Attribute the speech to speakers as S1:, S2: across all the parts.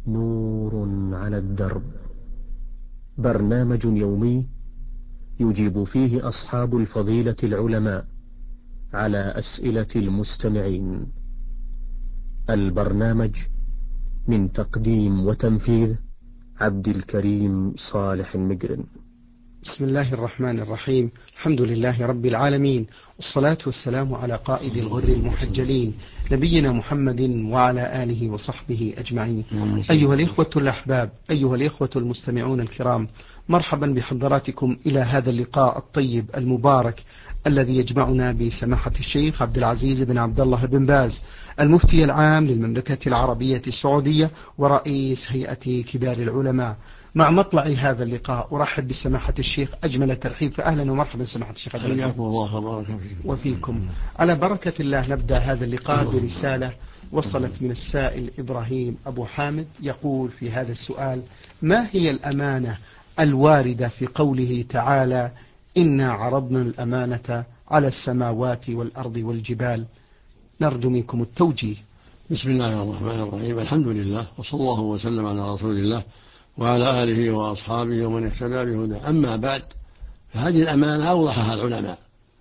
S1: نور على الدرب، برنامج يومي يجيب فيه أصحاب الفضيلة العلماء على أسئلة المستمعين. البرنامج من تقديم وتنفيذ عبد الكريم صالح المقرن.
S2: بسم الله الرحمن الرحيم. الحمد لله رب العالمين، والصلاة والسلام على قائد الغر المحجلين نبينا محمد وعلى آله وصحبه أجمعين. أيها الإخوة الأحباب، أيها الإخوة المستمعون الكرام، مرحبا بحضراتكم إلى هذا اللقاء الطيب المبارك الذي يجمعنا بسماحة الشيخ عبد العزيز بن عبد الله بن باز، المفتي العام للمملكة العربية السعودية ورئيس هيئة كبار العلماء. مع مطلع هذا اللقاء أرحب بسماحة الشيخ أجمل الترحيب، فأهلا ومرحبا سماحة الشيخ عبد العزيز.
S3: حياكم الله وبارك فيكم
S2: وفيكم. على بركة الله نبدأ هذا اللقاء برسالة وصلت من السائل إبراهيم أبو حامد، يقول في هذا السؤال: ما هي الأمانة الواردة في قوله تعالى إنا عرضنا الأمانة على السماوات والأرض والجبال؟ نرجو منكم التوجيه.
S3: بسم الله الرحمن الرحيم. الحمد لله، وصلى الله وسلم على رسول الله وعلى آله وأصحابه ومن اهتدى بهداه. أما بعد، فهذه الأمانة أوضحها العلماء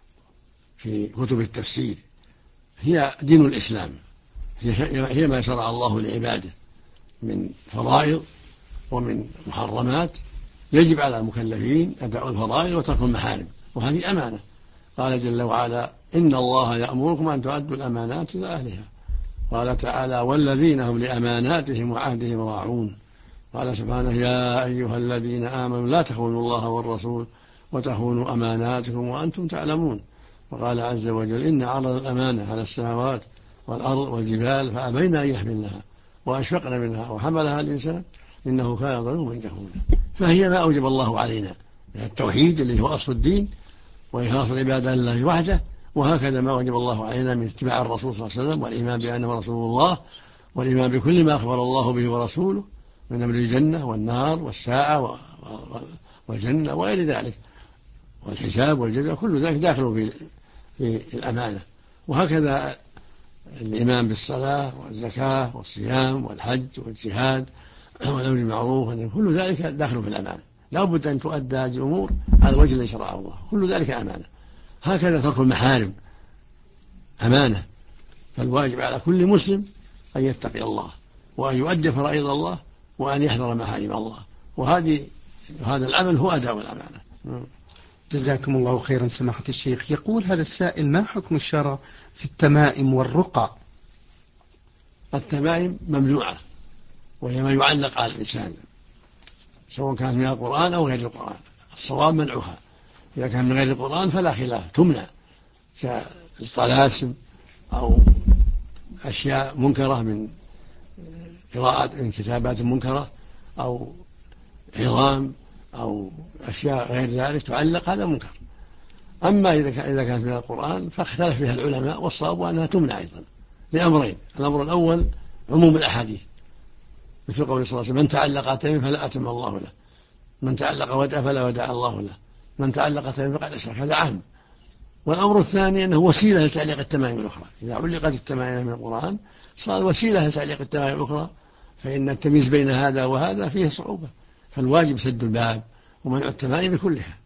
S3: في كتب التفسير. هي دين الإسلام، هي ما شرع الله لعباده من فرائض ومن محرمات، يجب على المكلفين أداء الفرائض وترك المحارم، وهذه أمانة. قال جل وعلا: إن الله يأمركم أن تؤدوا الأمانات إلى أهلها. قال تعالى: والذين هم لأماناتهم وعهدهم راعون. قال سبحانه: يا أيها الذين آمنوا لا تخونوا الله والرسول وتخونوا أماناتكم وأنتم تعلمون. وقال عز وجل: إن عرض الأمانة على السماوات والأرض والجبال فأبين أن يحملنها وأشفقن منها وحملها الإنسان إنه كان ظلوما جهولا. فهي ما أوجب الله علينا من التوحيد الذي هو أصل الدين وإخلاص العبادة لله وحده، وهكذا ما وجب الله علينا من اتباع الرسول صلى الله عليه وسلم والإيمان بأنه رسول الله، والإيمان بكل ما أخبر الله به ورسوله من أمر الجنة والنار والساعة والجنة وغير ذلك، والحساب والجزاء، كل ذلك داخل في الأمانة. وهكذا الإيمان بالصلاة والزكاة والصيام والحج والجهاد والأمر بالمعروف، كل ذلك داخل في الأمانة. لا بد أن تؤدى هذه الأمور على الوجه الذي شرعه الله، كل ذلك أمانة. هكذا ترك المحارم أمانة، فالواجب على كل مسلم أن يتقي الله وأن يؤدي فرائض الله وأن يحذر محارم الله، هذا العمل هو أداء الأمانة.
S2: جزاكم الله خيرا سماحة الشيخ. يقول هذا السائل: ما حكم الشرع في التمائم والرقى؟
S3: التمائم ممنوعة، وهي ما يعلق على الإنسان سواء كانت من القرآن أو غير القرآن. الصواب منعها. إذا كان من غير القرآن فلا خلاف، تمنع، كالطلاسم أو أشياء منكرة من قراءة من كتابات منكرة أو عظام أو أشياء غير ذلك تعلق، هذا منكر. أما إذا كانت من القرآن فاختلف فيها العلماء، والصواب أنها تمنع أيضا لأمرين: الأمر الأول عموم الأحاديث، مثل قول صلى الله عليه وسلم: من تعلق تميم فلا أتم الله له، من تعلق ودع فلا ودع الله له، من تعلق تميم فقد أشرك، هذا عام. والأمر الثاني أنه وسيلة لتعليق التمائم الأخرى. إذا علقت التمائم من القرآن صار وسيلة لتعليق التمائم الأخرى، فإن التمييز بين هذا وهذا فيه صعوبة، فالواجب سد الباب ومنع التمائم كلها.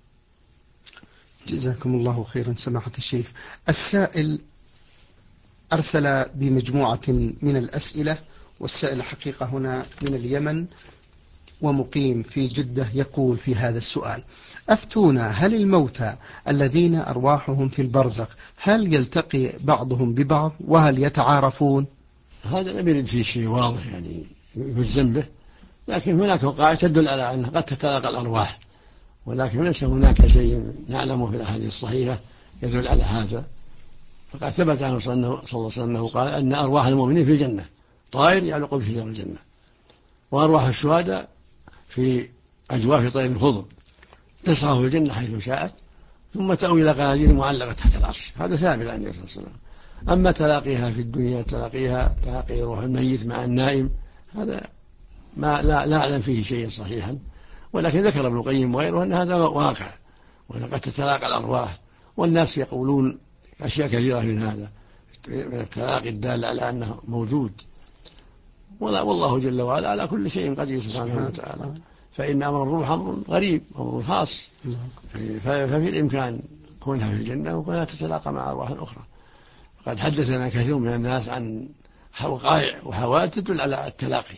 S2: جزاكم الله خيرا سماحة الشيخ. السائل أرسل بمجموعة من الأسئلة، والسائل حقيقة هنا من اليمن ومقيم في جدة. يقول في هذا السؤال: أفتونا، هل الموتى الذين أرواحهم في البرزخ هل يلتقي بعضهم ببعض وهل يتعارفون؟
S3: هذا لم يرد فيه شيء واضح يعني يجزم به، لكن هناك وقائع تدل على أنها قد تتلاقى الأرواح، ولكن ليس هناك شيء نعلمه في الأحاديث الصحيحة يدل على هذا. فقد ثبت عنه صلى الله عليه وسلم أنه قال أن أرواح المؤمنين في الجنة طائر يعلق بشجر الجنة، وأرواح الشهداء في أجواف طير الخضر تسعى في الجنة حيث شاءت، ثم تأوي إلى قناديل معلقة تحت العرش. هذا ثابت عن النبي صلى الله عليه وسلم. أما تلاقيها في الدنيا، تلاقي روح الميت مع النائم، هذا ما لا أعلم فيه شيء صحيحا، ولكن ذكر ابن القيم وغيره أن هذا واقع، وأن قد تتلاقى الأرواح، والناس يقولون أشياء كثيرة من هذا، من التلاقي الدال على أنه موجود. والله جل وعلا على كل شيء قدير سبحانه وتعالى. فإن أمر الروح أمر غريب، أمر خاص، ففي الإمكان كونها في الجنة وكونها تتلاقى مع أرواح أخرى. قد حدثنا كثير من الناس عن وقائع وحوادث تدل على التلاقي.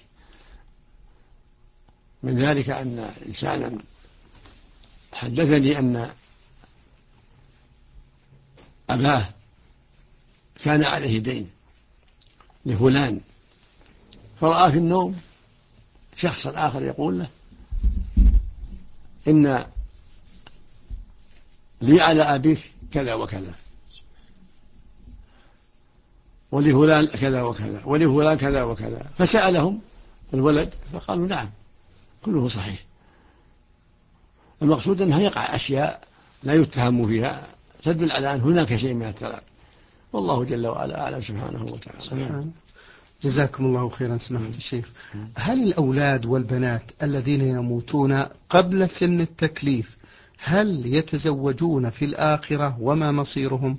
S3: من ذلك أن إنسانا حدثني أن أباه كان عليه دين لفلان، فرأى في النوم شخصا آخر يقول له إن لي على أبيك كذا وكذا، ولفلان كذا وكذا، ولفلان كذا وكذا. فسألهم الولد فقالوا نعم كله صحيح. المقصود أنها يقع أشياء لا يتهم فيها تدل على أن هناك شيء من التلاقي، والله جل وعلا أعلم سبحانه وتعالى.
S2: جزاكم الله خيرا سماحة الشيخ. هل الأولاد والبنات الذين يموتون قبل سن التكليف هل يتزوجون في الآخرة وما مصيرهم؟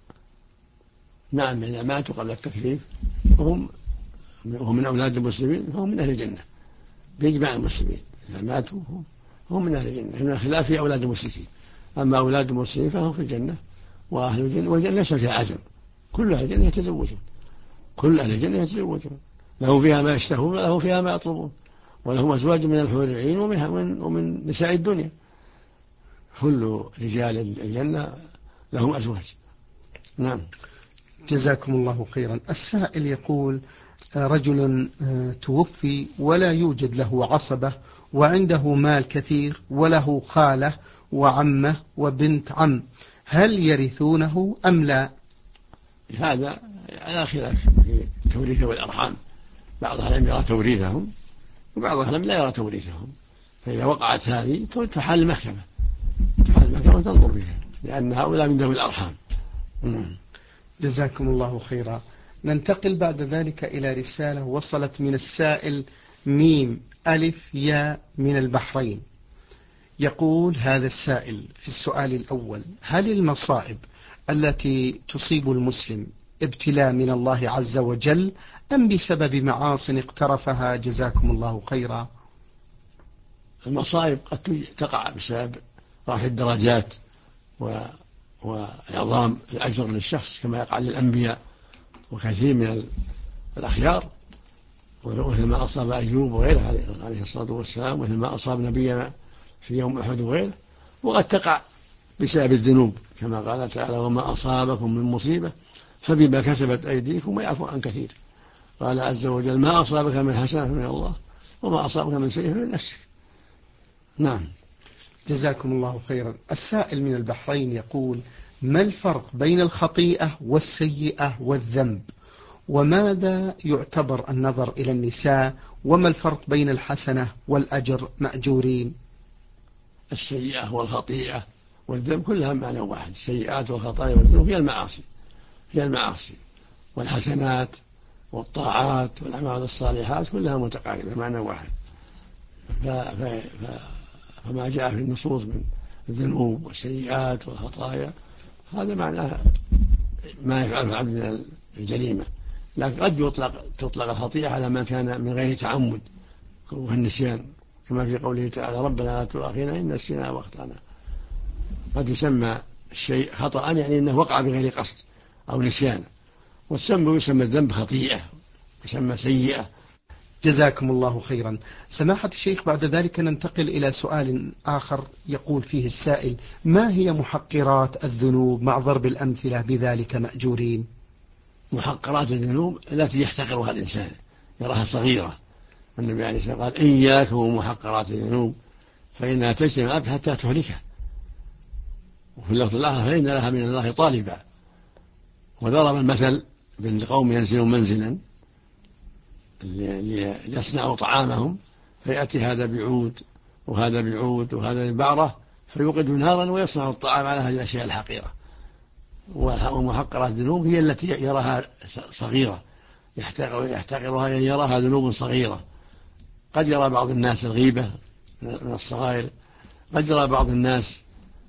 S3: نعم، إذا ماتوا قبل التكليف وهم من أولاد المسلمين فهم من أهل الجنة بإجماع المسلمين. إذا ماتوا هم من أهل الجنة، من خلاف في أولاد المشركين. أما أولاد المسلمين فهم في الجنة وأهل الجنة، والجنة ليس فيها عزم، كل أهل الجنة يتزوجون، كل أهل الجنة يتزوجون، لهم فيها ما يشتهون ولهم فيها ما يطلبون، ولهم أزواج من الحور العين ومن نساء الدنيا. كل رجال الجنة لهم أزواج. نعم.
S2: جزاكم الله خيرا. السائل يقول رجل توفي ولا يوجد له عصبة وعنده مال كثير وله خالة وعمة وبنت عم، هل يرثونه أم لا؟
S3: هذا على خلاف في التوريث والأرحام، بعض أهل يرى توريثهم وبعض أهل لا يرى توريثهم. فإذا وقعت هذه تحال المحكمة وتنظر فيها، لأن هؤلاء من ذوي الأرحام.
S2: جزاكم الله خيرا. ننتقل بعد ذلك إلى رسالة وصلت من السائل ميم ألف يا من البحرين. يقول هذا السائل في السؤال الأول: هل المصائب التي تصيب المسلم ابتلاء من الله عز وجل أم بسبب معاصٍ اقترفها؟ جزاكم الله خيرا.
S3: المصائب قد تقع بسبب رفع الدرجات وإعظام الأجر للشخص كما يقع للأنبياء وكثير من الأخيار، مثل ما أصاب أيوب وغيره عليه الصلاة والسلام، مثل ما أصاب نبينا في يوم أحد وغيره. وقد تقع بسبب الذنوب كما قال تعالى: وما أصابكم من مصيبة فبما كسبت أيديكم ويعفو عن كثير. قال عز وجل: ما أصابك من حسنة من الله وما أصابك من سيئة من نفسك. نعم.
S2: جزاكم الله خيرا. السائل من البحرين يقول: ما الفرق بين الخطيئة والسيئة والذنب؟ وماذا يعتبر النظر إلى النساء؟ وما الفرق بين الحسنة والأجر مأجورين؟
S3: السيئة والخطيئة والذنب كلها معنى واحد. السيئات والخطايا والذنوب هي المعاصي، والحسنات والطاعات والأعمال الصالحات كلها متقاربة معنى واحد. فما جاء في النصوص من الذنوب والسيئات والخطايا هذا معناه ما يفعله العبد من الجريمة. لكن قد تطلق الخطيئة على ما كان من غير تعمد والنسيان، كما في قوله تعالى: ربنا لا تؤاخذنا إن نسينا واخطأنا. قد يسمى الشيء خطأ يعني أنه وقع بغير قصد أو نسيان، ويسمى الذنب خطيئة، يسمى سيئة.
S2: جزاكم الله خيرا. سماحة الشيخ، بعد ذلك ننتقل إلى سؤال آخر يقول فيه السائل: ما هي محقرات الذنوب مع ضرب الأمثلة بذلك مأجورين؟
S3: محقرات الذنوب التي يحتقرها الإنسان يراها صغيرة، والنبي عليه الصلاة والسلام قال: إياكم ومحقرات الذنوب فإنها تجتمع العبد حتى تهلكه. وفي اللفظ الآخر: فإن لها من الله طالبا. وضرب المثل بين قوم ينزلون منزلا ليصنعوا طعامهم، فيأتي هذا بعود وهذا بعود وهذا ببعرة فيوقد نارا ويصنع الطعام على هذه الأشياء الحقيرة. ومحقرات الذنوب هي التي يراها صغيرة، يحتقرها يعني يراها ذنوب صغيرة. قد يرى بعض الناس الغيبة من الصغائر، قد يرى بعض الناس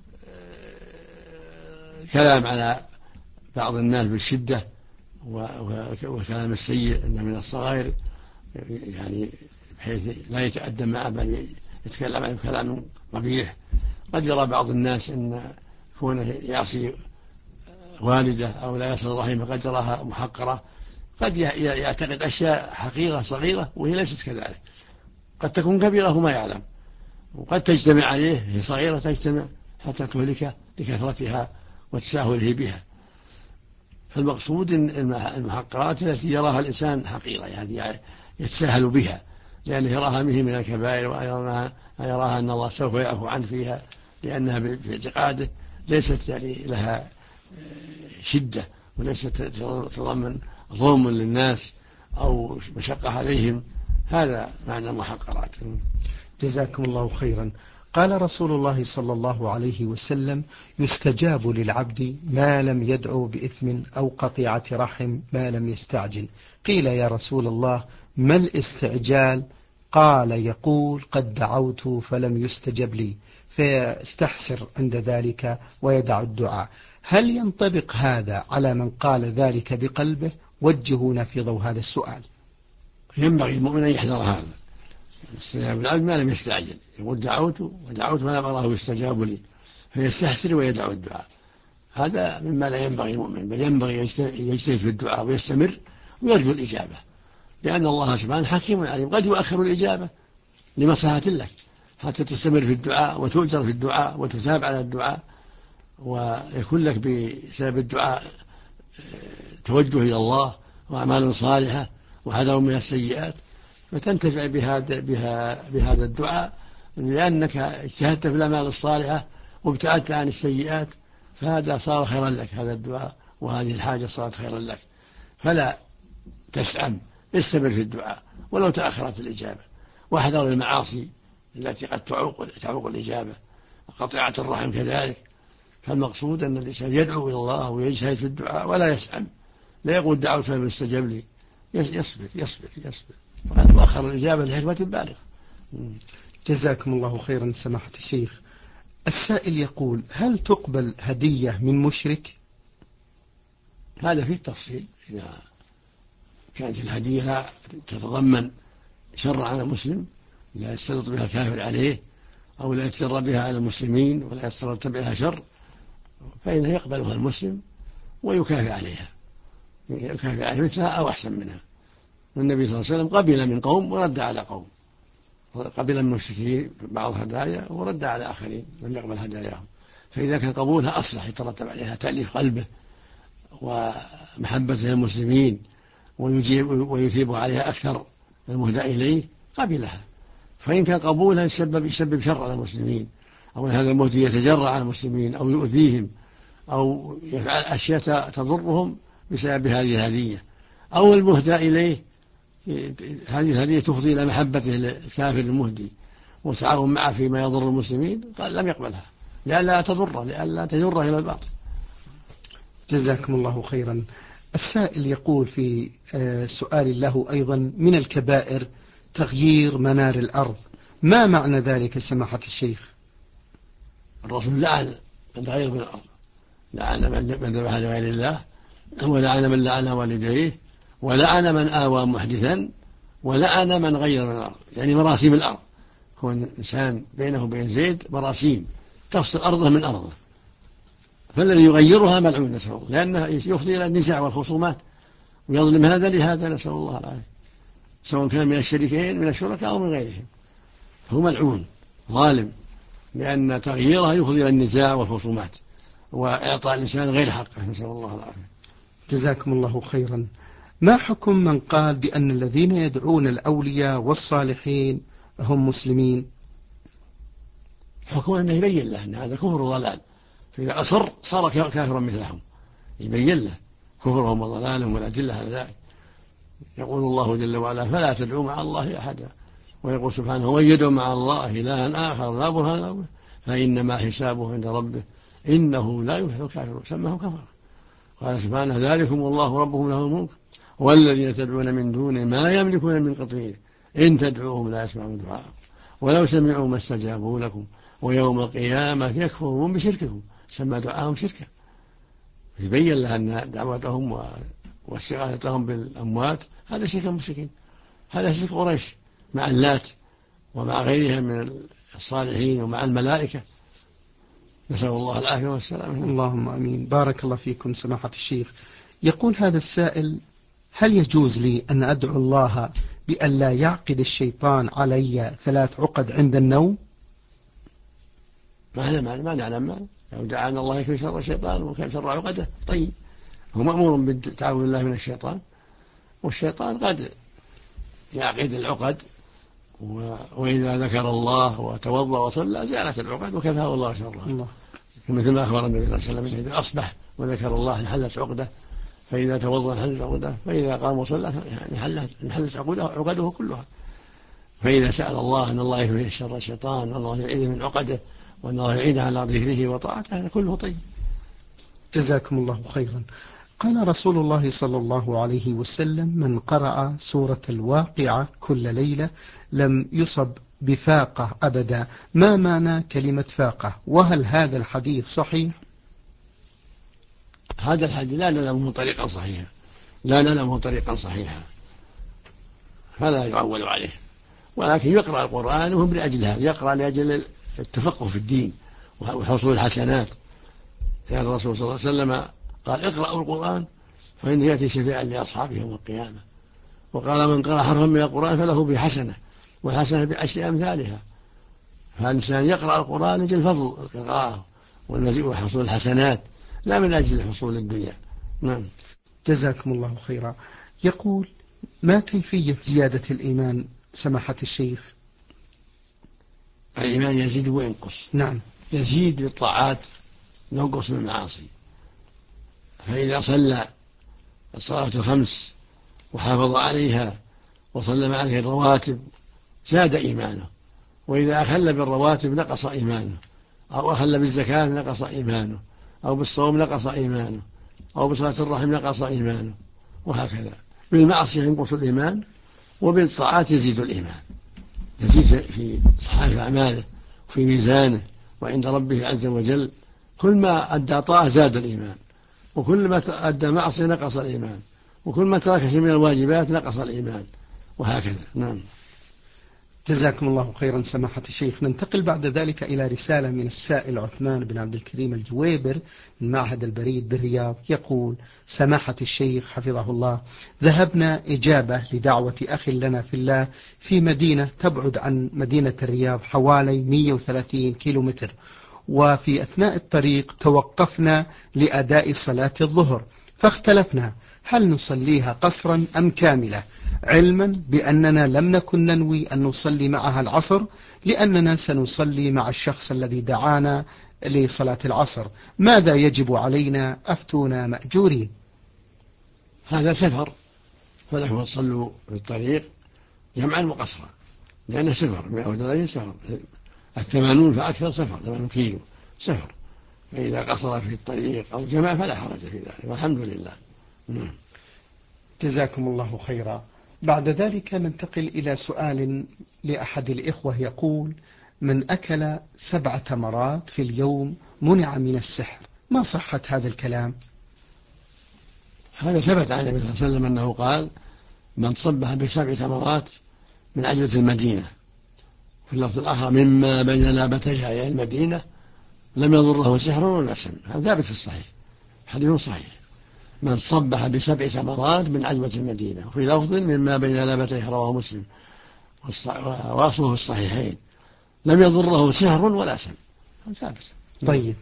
S3: كلام على بعض الناس بالشدة وكلام السيء إنه من الصغائر. يعني بحيث لا يتأدب مع من يتكلم عن كلام قبيح. قد يرى بعض الناس أن كونه يعصي والده أو لا يصل رحمه قد يراها محقرة، قد يعتقد أشياء حقيرة صغيرة وهي ليست كذلك، قد تكون كبيرة وما يعلم، وقد تجتمع عليه، هي صغيرة تجتمع حتى تهلكه لكثرتها وتساهله بها. فالمقصود المحقرات التي يراها الإنسان حقيرة، يعني يتساهل بها لأنه يراها به من الكبائر، ويراها أن الله سوف يعفو عنه فيها، لأنها في اعتقاده ليست يعني لها شدة، وليست تتضمن ظلم للناس أو مشقة عليهم. هذا معنى المحقرات.
S2: جزاكم الله خيرا. قال رسول الله صلى الله عليه وسلم: يستجاب للعبد ما لم يدعو بإثم أو قطيعة رحم ما لم يستعجل. قيل: يا رسول الله، ما الاستعجال؟ قال: يقول: قد دعوت فلم يستجب لي، فيستحسر عند ذلك ويدع الدعاء. هل ينطبق هذا على من قال ذلك بقلبه؟ وجهونا في ضوء هذا السؤال.
S3: ينبغي المؤمن أن يحذر هذا، استجاب العبد ما لم يستعجل، يقول دعوت فلم أراه يستجاب لي، فيستحسر ويدع الدعاء. هذا مما لا ينبغي المؤمن، بل ينبغي يجتهد في الدعاء ويستمر ويرجو الإجابة، لأن الله سبحانه حكيم عليم، قد يؤخر الإجابة لمصلحة لك حتى تستمر في الدعاء وتؤجر في الدعاء وتثاب على الدعاء، ويكون لك بسبب الدعاء توجه إلى الله وأعمال صالحة وحذر من السيئات، فتنتفع بهذا الدعاء، لأنك اجتهدت في الأعمال الصالحة وابتعدت عن السيئات، فهذا صار خيرا لك، هذا الدعاء وهذه الحاجة صارت خيرا لك. فلا تسأم، استمر في الدعاء ولو تأخرت الإجابة، واحذر المعاصي التي قد تعوق الإجابة، وقطيعة الرحم كذلك. فالمقصود أن الإنسان يدعو إلى الله ويجتهد في الدعاء ولا يسأم، لا يقول دعوت فلم يستجب لي، يصبر وقد يؤخر الإجابة لحكمة بالغة.
S2: جزاكم الله خيرا سماحة الشيخ. السائل يقول: هل تقبل هدية من مشرك؟
S3: هذا فيه التفصيل، إذا كانت الهدية لا تتضمن شر على المسلم، لا يستلط بها الكافر عليه، أو لا يتسرى بها على المسلمين ولا يستلط بها شر، فإنه يقبلها المسلم ويكافئ عليها، مثلها أو أحسن منها. والنبي صلى الله عليه وسلم قبل من قوم ورد على قوم، قبل من المشركين بعض هدايا ورد على آخرين لم يقبل هداياهم. فإذا كان قبولها أصلح يترتب عليها تأليف قلبه ومحبة للمسلمين ويثيب عليها أكثر المهدى إليه قبلها. فإن كان قبولها يسبب شر على المسلمين، أو هذا المهدي يتجرع على المسلمين أو يؤذيهم أو يفعل أشياء تضرهم بسبب هذه الهدية، أو المهدى إليه هذه الهدية تفضي إلى محبته للكافر المهدي والتعاون معه فيما يضر المسلمين، قال لم يقبلها لئلا تجره إلى الباطل.
S2: جزاكم الله خيرا. السائل يقول في سؤال له أيضا: من الكبائر تغيير منار الأرض، ما معنى ذلك سماحة الشيخ؟
S3: الرسول لعن من تغير من الأرض، لعن من ذبح لغير الله، ولعن من لعن والديه، ولعن من آوى محدثا، ولعن من غير من الأرض، يعني مراسيم الأرض. يكون إنسان بينه وبين زيد مراسيم تفصل أرضه من أرضه، فالذي يغيرها ملعون نسأل الله، لأنه يفضي إلى النزاع والخصومات ويظلم هذا لهذا نسأل الله العافية، سواء كان من الشريكين من الشركاء أو من غيرهم، فهو ملعون ظالم، لأن تغييرها يفضي إلى النزاع والخصومات وإعطاء الإنسان غير حقه نسأل الله العافية.
S2: جزاكم الله خيرا. ما حكم من قال بأن الذين يدعون الأولياء والصالحين هم مسلمين؟
S3: حكم أنه يبين له أن هذا كفر وضلال، فإذا أصر صار كافرا مثلهم، يبين له كفرهم وضلالهم والأدلة على ذلك. يقول الله جل وعلا: فلا تدعوا مع الله أحدا، ويقول سبحانه: ومن يدعو مع الله إلها آخر لا برهان له به فإنما حسابه عند ربه إنه لا يفلح الكافرون، سماه كفر. قال سبحانه: ذلكم الله ربهم له الملك والذين تدعون من دونه ما يملكون من قطمير إن تدعوهم لا يسمعون دعاءكم ولو سمعوا ما استجابوا لكم ويوم القيامة يكفرون بشرككم، سمى دعاهم شركا، يبين لها أن دعوتهم واستغاثتهم بالأموات هذا شرك المشركين، هذا شرك قريش مع اللات ومع غيرها من الصالحين ومع الملائكة، نسأل الله العافية والسلامة.
S2: اللهم أمين. بارك الله فيكم سماحة الشيخ. يقول هذا السائل: هل يجوز لي أن أدعو الله بأن لا يعقد الشيطان علي 3 عقد عند النوم؟
S3: ما نعلم لو دعانا الله يكفي شر الشيطان وكان شر عقده. طيب، هو مأمور بالتعاوذ الله من الشيطان، والشيطان قد يعقد العقد، وإذا ذكر الله وتوضأ وصلى زالت العقد وكفاه الله شرها، مثل ما أخبر النبي صلى الله عليه وسلم: إذا أصبح وذكر الله انحلت عقده، فإذا توضأ انحلت عقده، فإذا قام وصلى انحلت عقده كلها. فإذا سأل الله أن الله يكفيه شر الشيطان وأن الله يعيده من عقده وأن الله يعيده على ذكره وطاعته، هذا كله طيب.
S2: جزاكم الله خيرا. قال رسول الله صلى الله عليه وسلم: من قرأ سورة الواقعة كل ليلة لم يصب بفاقة أبدا. ما معنى كلمة فاقة؟ وهل هذا الحديث صحيح؟
S3: هذا الحديث لا نعلمه طريقا صحيحا، فلا يعول عليه، ولكن يقرأ القرآن وهم لأجل هذا، يقرأ لأجل التفقه في الدين وحصول الحسنات. كان الرسول صلى الله عليه وسلم قال: اقرأوا القرآن فإنه يأتي شفيعا لأصحابه يوم القيامة. وقال: من قرأ حرفا من القرآن فله بحسنة، والحسنة بعشر أمثالها. فالإنسان يقرأ القرآن لأجل فضل القراءة والمزيد وحصول الحسنات، لا من أجل حصول الدنيا. نعم.
S2: جزاكم الله خيرا. يقول: ما كيفية زيادة الإيمان سماحة الشيخ؟
S3: الإيمان يزيد وينقص.
S2: نعم.
S3: يزيد بالطاعات، ينقص بالمعاصي. فإذا صلى الصلاة 5 وحافظ عليها وصلى عليه الرواتب زاد إيمانه، وإذا أخل بالرواتب نقص إيمانه، أو أخل بالزكاة نقص إيمانه، أو بالصوم نقص إيمانه، أو بصلاة الرحم نقص إيمانه، وهكذا. بالمعصية ينقص الإيمان، وبالطاعات يزيد الإيمان، يزيد في صحائف أعماله وفي ميزانه وعند ربه عز وجل. كل ما أدى طاعة زاد الإيمان، وكل ما أدى معصية نقص الإيمان، وكل ما ترك شيء من الواجبات نقص الإيمان، وهكذا. نعم.
S2: جزاكم الله خيرا سماحة الشيخ. ننتقل بعد ذلك إلى رسالة من السائل عثمان بن عبد الكريم الجويبر من معهد البريد بالرياض. يقول: سماحة الشيخ حفظه الله، ذهبنا إجابة لدعوة أخ لنا في الله في مدينة تبعد عن مدينة الرياض حوالي 130 كيلومتر، وفي أثناء الطريق توقفنا لأداء صلاة الظهر، فاختلفنا هل نصليها قصرا أم كاملة، علما بأننا لم نكن ننوي أن نصلي معها العصر لأننا سنصلي مع الشخص الذي دعانا لصلاة العصر. ماذا يجب علينا؟ أفتونا مأجورين.
S3: هذا سفر، فلكم تصلوا في الطريق جمعا وقصرا، لأنه سفر 130 سفر، 80 فأكثر سفر، 80 كيلو سفر. فإذا قصر في الطريق أو جمع فلا حرج في ذلك، والحمد لله.
S2: جزاكم الله خيرا. بعد ذلك ننتقل إلى سؤال لأحد الإخوة. يقول: من أكل 7 تمرات في اليوم منع من السحر، ما صحة هذا الكلام؟
S3: هذا ثبت عن النبي صلى الله عليه وسلم أنه قال: من صبح ب7 تمرات من عجلة المدينة، في اللفظ الآخر مما بين لابتيها أي المدينة، لم يضره سحر ولا سم. هذا ثابت في الصحيح، حديث صحيح. من صبح ب7 تمرات من عجوة المدينة، وفي لفظ مما بين لابتيه، رواه مسلم واصله في الصحيحين، لم يضره سحر ولا سم. ثابت.
S2: طيب.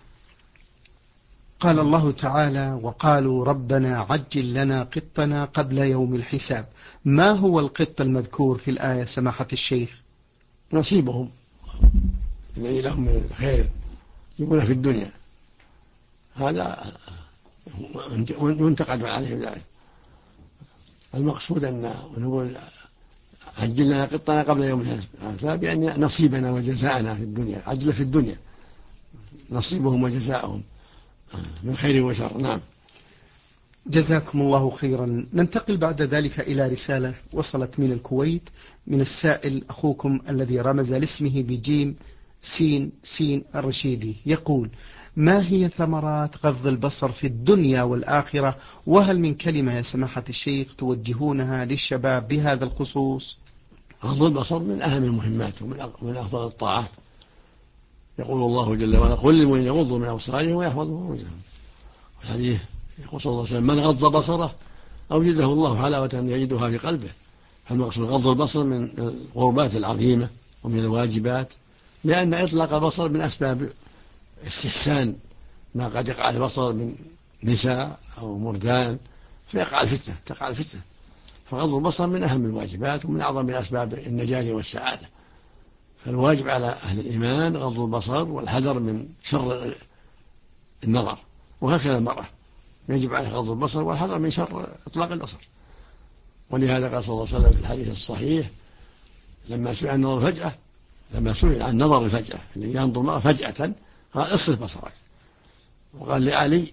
S2: قال الله تعالى: وقالوا ربنا عجل لنا قطنا قبل يوم الحساب. ما هو القط المذكور في الآية سماحة الشيخ؟
S3: نصيبهم الذي لهم من الخير يكون في الدنيا، هذا وانتقد عليه ذلك. المقصود أن نقول عجل لنا قطنا قبل يوم الحساب، بأن نصيبنا وجزاءنا في الدنيا، عجل في الدنيا نصيبهم وجزاءهم من خير وشر. نعم.
S2: جزاكم الله خيرا. ننتقل بعد ذلك إلى رسالة وصلت من الكويت من السائل أخوكم الذي رمز لاسمه بجيم سين الرشيدي يقول: ما هي ثمرات غض البصر في الدنيا والآخرة؟ وهل من كلمة يا سماحة الشيخ توجهونها للشباب بهذا الخصوص؟
S3: غض البصر من أهم المهمات ومن أفضل الطاعات. يقول الله جل وعلا: قل للمؤمنين يغضوا من أبصارهم ويحفظوا فروجهم. الحديث يقول صلى الله عليه وسلم: من غض بصره أوجده الله حلاوة يجدها في قلبه. فالمقصود غض البصر من القربات العظيمة ومن الواجبات، لأن إطلاق البصر من أسباب استحسان ما قد يقع البصر من نساء أو مردان فيقع الفتنة، تقع الفتنة. فغض البصر من أهم الواجبات ومن أعظم أسباب النجاة والسعادة. فالواجب على أهل الإيمان غض البصر والحذر من شر النظر، وهكذا المرأة يجب عليها غض البصر والحذر من شر إطلاق البصر. ولهذا قال صلى الله عليه وسلم في الحديث الصحيح لما سئل عن النظر فجأة، لما سئل عن نظر الفجأة اللي ينظر المرأة فجأة قال: اصرف بصرك. وقال لعلي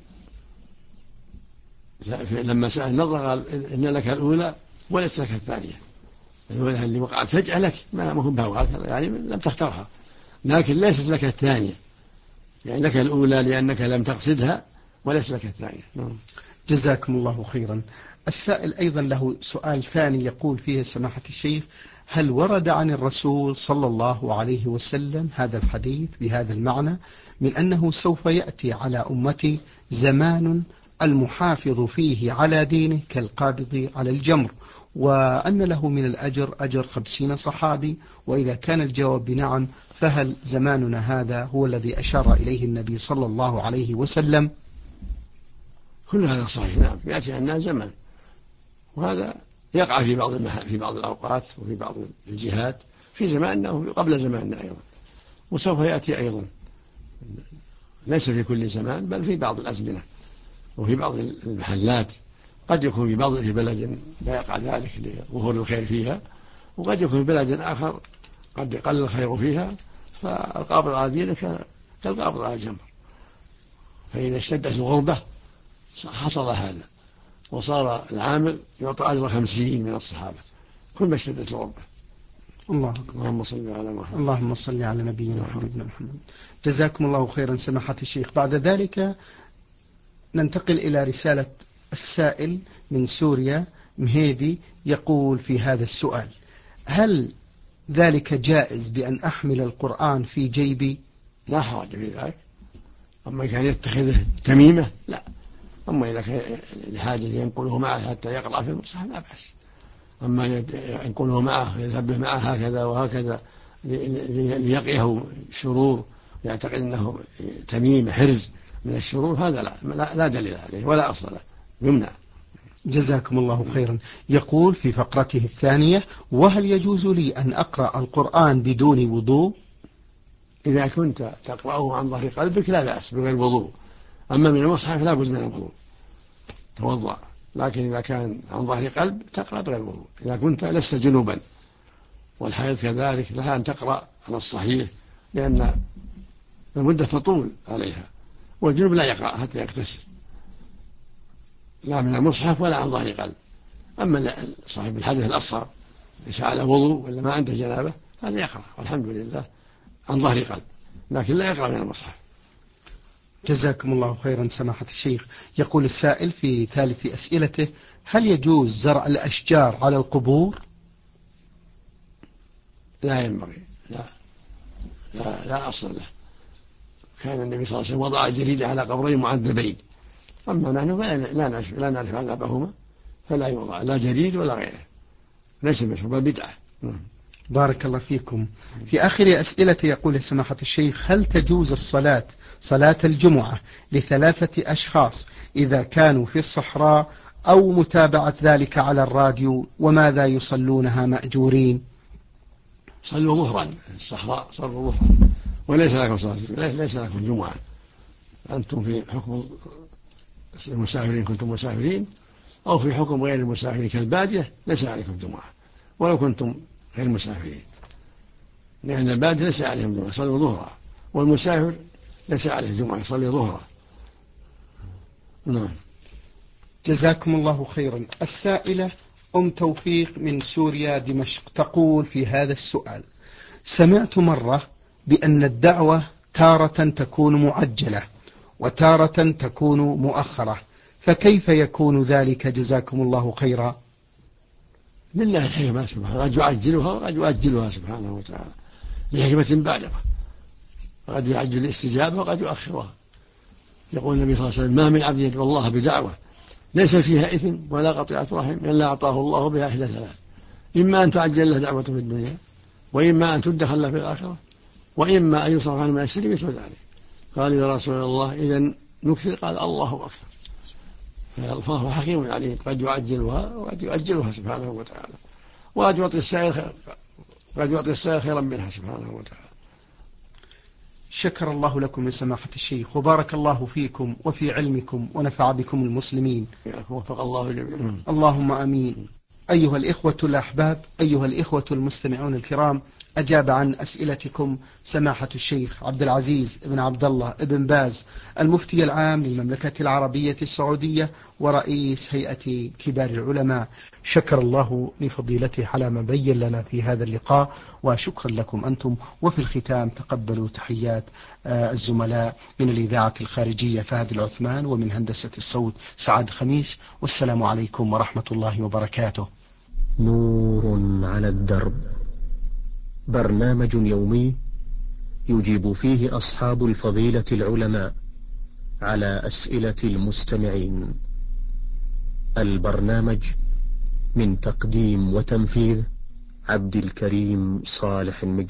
S3: لما سأل النظر قال: إن لك الأولى وليس لك الثانية. الأولى اللي وقعت فجأة لك ما هم بها، يعني لم تختارها، لكن ليست لك الثانية، يعني لك الأولى لأنك لم تقصدها وليس لك الثانية.
S2: جزاكم الله خيرا. السائل أيضا له سؤال ثاني يقول فيه سماحة الشيخ: هل ورد عن الرسول صلى الله عليه وسلم هذا الحديث بهذا المعنى من أنه سوف يأتي على أمتي زمان المحافظ فيه على دينه كالقابض على الجمر، وأن له من الأجر أجر 50 صحابي؟ وإذا كان الجواب بنعم، فهل زماننا هذا هو الذي أشار إليه النبي صلى الله عليه وسلم؟
S3: كل هذا صحيح، نعم، يأتي عنا زمان، وهذا يقع في بعض الأوقات وفي بعض الجهات في زماننا وقبل زماننا أيضا، وسوف يأتي أيضا، ليس في كل زمان بل في بعض الأزمنة وفي بعض المحلات. قد يكون في بلد لا يقع ذلك لظهور الخير فيها، وقد يكون في بلد آخر قد يقل الخير فيها، فالقابض على دينك كالقابض على الجمر. فإذا اشتدت الغربة حصل هذا، وصار العامل يعطى أجر 50 من الصحابة كل ما اشتدت الغربة.
S2: الله أكبر.
S3: اللهم صل على محمد.
S2: اللهم صل على نبينا وحبيبنا محمد. جزاكم الله خيرا سماحة الشيخ. بعد ذلك ننتقل إلى رسالة السائل من سوريا مهيدي، يقول في هذا السؤال: هل ذلك جائز بأن أحمل القرآن في جيبي؟
S3: لا حرج في ذلك. أما كان يتخذه تميمة لا، أما إذا كان لحاجة ينقله معه حتى يقرأ في المصحف لا بأس. أما ينقله معه يذهب به معه هكذا وهكذا ليقيه شرور يعتقد أنه تميمة حرز من الشرور، هذا لا دليل عليه ولا أصل له، يمنع.
S2: جزاكم الله خيرا. يقول في فقرته الثانية: وهل يجوز لي أن أقرأ القرآن بدون وضوء؟
S3: إذا كنت تقرأه عن ظهر قلبك لا بأس بغير وضوء، أما من المصحف لا بد من الوضوء، توضأ. لكن إذا كان عن ظهر قلب تقرأ بغير وضوء إذا كنت لست جنوبا. والحيض كذلك لها أن تقرأ على الصحيح لأن المدة تطول عليها، والجنوب لا يقرأ حتى يغتسل، لا من المصحف ولا عن ظهر قلب. أما صاحب الحدث الأصغر ليس على وضوء ولا ما عنده جنابة هذا يقرأ والحمد لله عن ظهر قلب، لكن لا يقرأ من المصحف.
S2: جزاكم الله خيرا سماحة الشيخ. يقول السائل في ثالث أسئلته: هل يجوز زرع الأشجار على القبور؟
S3: لا ينبغي، لا أصل له. كان النبي صلى الله عليه وسلم وضع الجريدة على قبرين معذبين، أما نحن لا نعرف عذابهما فلا يوضع لا جريد ولا غيره، ليس مشروع بدعة.
S2: بارك الله فيكم. في آخر أسئلة يقول سماحة الشيخ: هل تجوز صلاة الجمعة ل3 أشخاص إذا كانوا في الصحراء، أو متابعة ذلك على الراديو؟ وماذا يصلونها مأجورين؟
S3: صلوا ظهرا الصحراء، صلوا ظهرا وليس لكم صلاة، ليس لكم جمعة. أنتم في حكم المسافرين، كنتم مسافرين، أو في حكم غير المسافرين كالبادية ليس عليكم جمعة ولو كنتم غير مسافرين، لأن البادية ليس عليهم جمعة صلوا ظهرا، والمسافر ليس عليه جمعة يصلي ظهرا. نعم.
S2: جزاكم الله خيرا. السائلة أم توفيق من سوريا دمشق تقول في هذا السؤال: سمعت مرة بأن الدعوة تارة تكون معجلة وتارة تكون مؤخرة، فكيف يكون ذلك جزاكم الله خيرا؟
S3: لله الحكمة سبحانه، قد يعجلها وقد يؤجلها سبحانه وتعالى لحكمة بالغة، قد يعجل الاستجابة وقد يؤخرها. يقول النبي صلى الله عليه وسلم: ما من عبد يدعو الله بدعوة ليس فيها إثم ولا قطيعة رحم إلا أعطاه الله بها إحدى ثلاث: إما أن تعجل له دعوة في الدنيا، وإما أن تدخل له في الآخرة، وإما أن يصرف عنه من السر مثل ذلك. قال: يا رسول الله إذن نكثر؟ قال: الله أكثر. فهو حكيم عليم، قد يعجلها وقد يؤجلها سبحانه وتعالى، وقد يعطي السائل خيرا منها سبحانه وتعالى.
S2: شكر الله لكم يا سماحة الشيخ، وبارك الله فيكم وفي علمكم ونفع بكم المسلمين.
S3: وفق الله جميعا.
S2: اللهم آمين. أيها الإخوة الأحباب، أيها الإخوة المستمعون الكرام، أجاب عن أسئلتكم سماحة الشيخ عبد العزيز بن عبد الله بن باز، المفتي العام للمملكة العربية السعودية ورئيس هيئة كبار العلماء. شكر الله لفضيلته على ما بين لنا في هذا اللقاء، وشكرا لكم أنتم. وفي الختام تقبلوا تحيات الزملاء من الإذاعة الخارجية فهد العثمان، ومن هندسة الصوت سعد خميس، والسلام عليكم ورحمة الله وبركاته.
S1: نور على الدرب، برنامج يومي يجيب فيه أصحاب الفضيلة العلماء على أسئلة المستمعين. البرنامج من تقديم وتنفيذ عبد الكريم صالح المقدسي.